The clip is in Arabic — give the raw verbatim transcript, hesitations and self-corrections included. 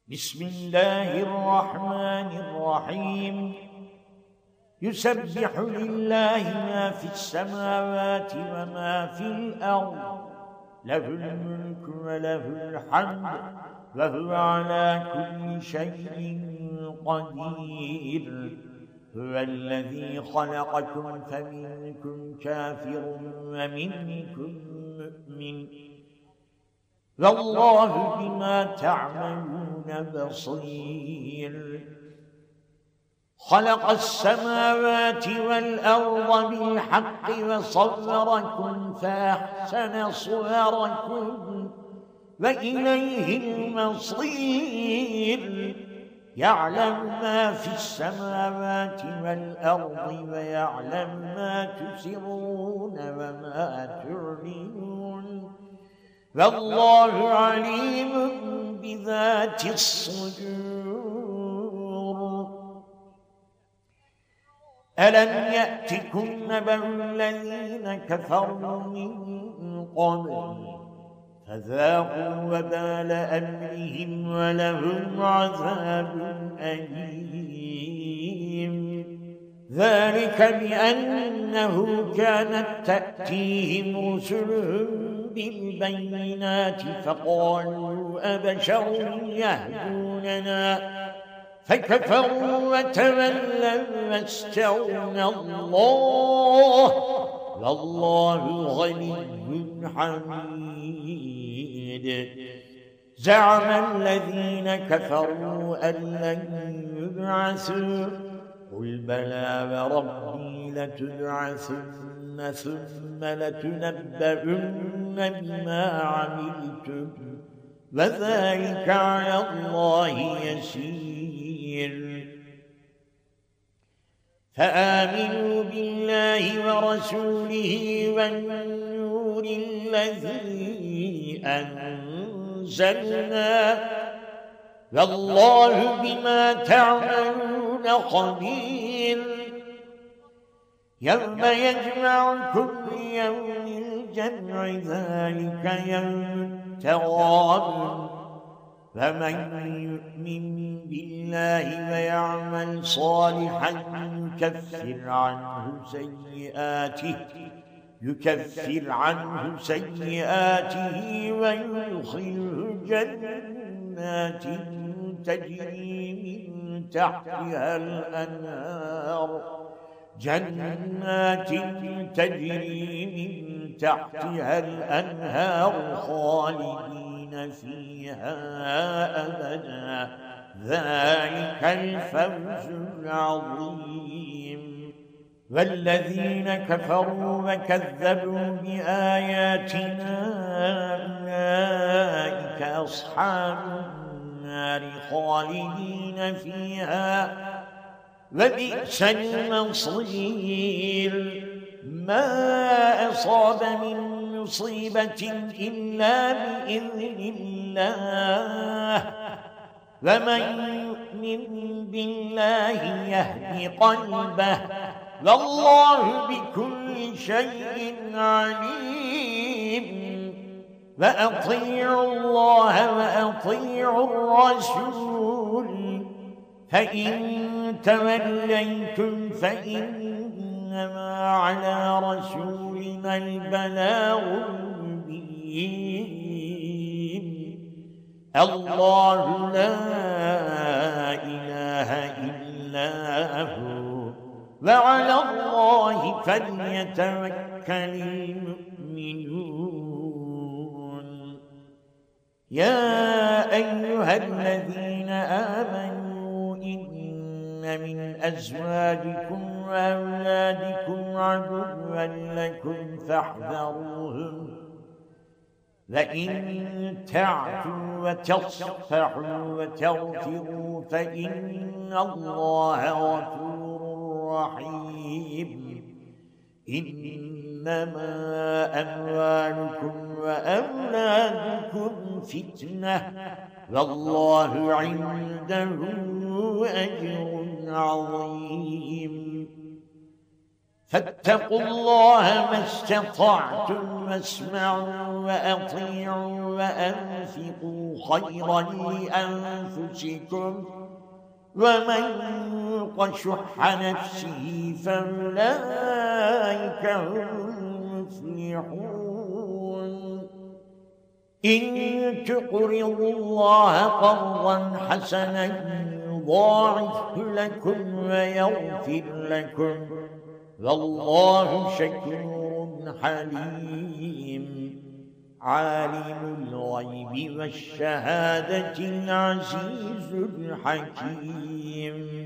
بسم الله الرحمن الرحيم يسبح لله ما في السماوات وما في الأرض له الملك وله الحمد وهو على كل شيء قدير هو الذي خلقكم فمنكم كافر ومنكم مؤمن والله بما تعملون بصير خلق السماوات والأرض بالحق وصوركم فأحسن صوركم وإليه المصير يعلم ما في السماوات والأرض ويعلم ما تسرون وما تعلنون والله عليم بذات الصدور ألم يأتكم نبأ الذين كفروا من قبل فذاقوا وبال أمرهم ولهم عذاب أليم ذلك بأنه كانت تأتيهم رسلهم بالبينات فقالوا أبشر يهدوننا فكفروا وتولوا واستغنى الله والله غني حميد زعم الذين كفروا أن لن يبعثوا قل بلى وربي لتبعثن ثم لتنبؤن بما عملتم وذلك على الله يسير فآمنوا بالله ورسوله والنور الذي أنزلنا والله بما تعملون خبير يوم يجمعكم ليوم الجمع ذلك يوم التغابن فمن يؤمن بالله ويعمل صالحا يكفر عنه سيئاته يكفر عنه سيئاته ويدخله جنات تجري من تحتها الأنهار جنات تجري من تحتها الأنهار خالدين فيها أبدا ذلك الفوز العظيم والذين كفروا وكذبوا بآياتنا أولئك أصحاب النار خالدين فيها وبئس المصير ما أصاب من مصيبة إلا بإذن الله ومن يؤمن بالله يهد قلبه والله بكل شيء عليم وأطيعوا الله وأطيعوا الرسول فإن توليتم فإنما على رسولنا البلاغ المبين الله لا إله إلا هو وعلى الله فليتوكل المؤمنون يا أيها الذين آمنوا إن من أزواجكم وأولادكم عدوا لكم فاحذروهم وإن تعفوا وتصفحوا وتغفروا فإن الله غفور رحيم إنما أموالكم وأولادكم فتنة والله عنده أجر عظيم فاتقوا الله ما استطعتم واسمعوا وأطيعوا وأنفقوا خيرا لأنفسكم ومن يوق شح نفسه فأولئك هم المفلحون إن تقرضوا الله قرضا حسنا يضاعفه لكم ويغفر لكم والله شكور حليم عالم الغيب والشهادة العزيز الحكيم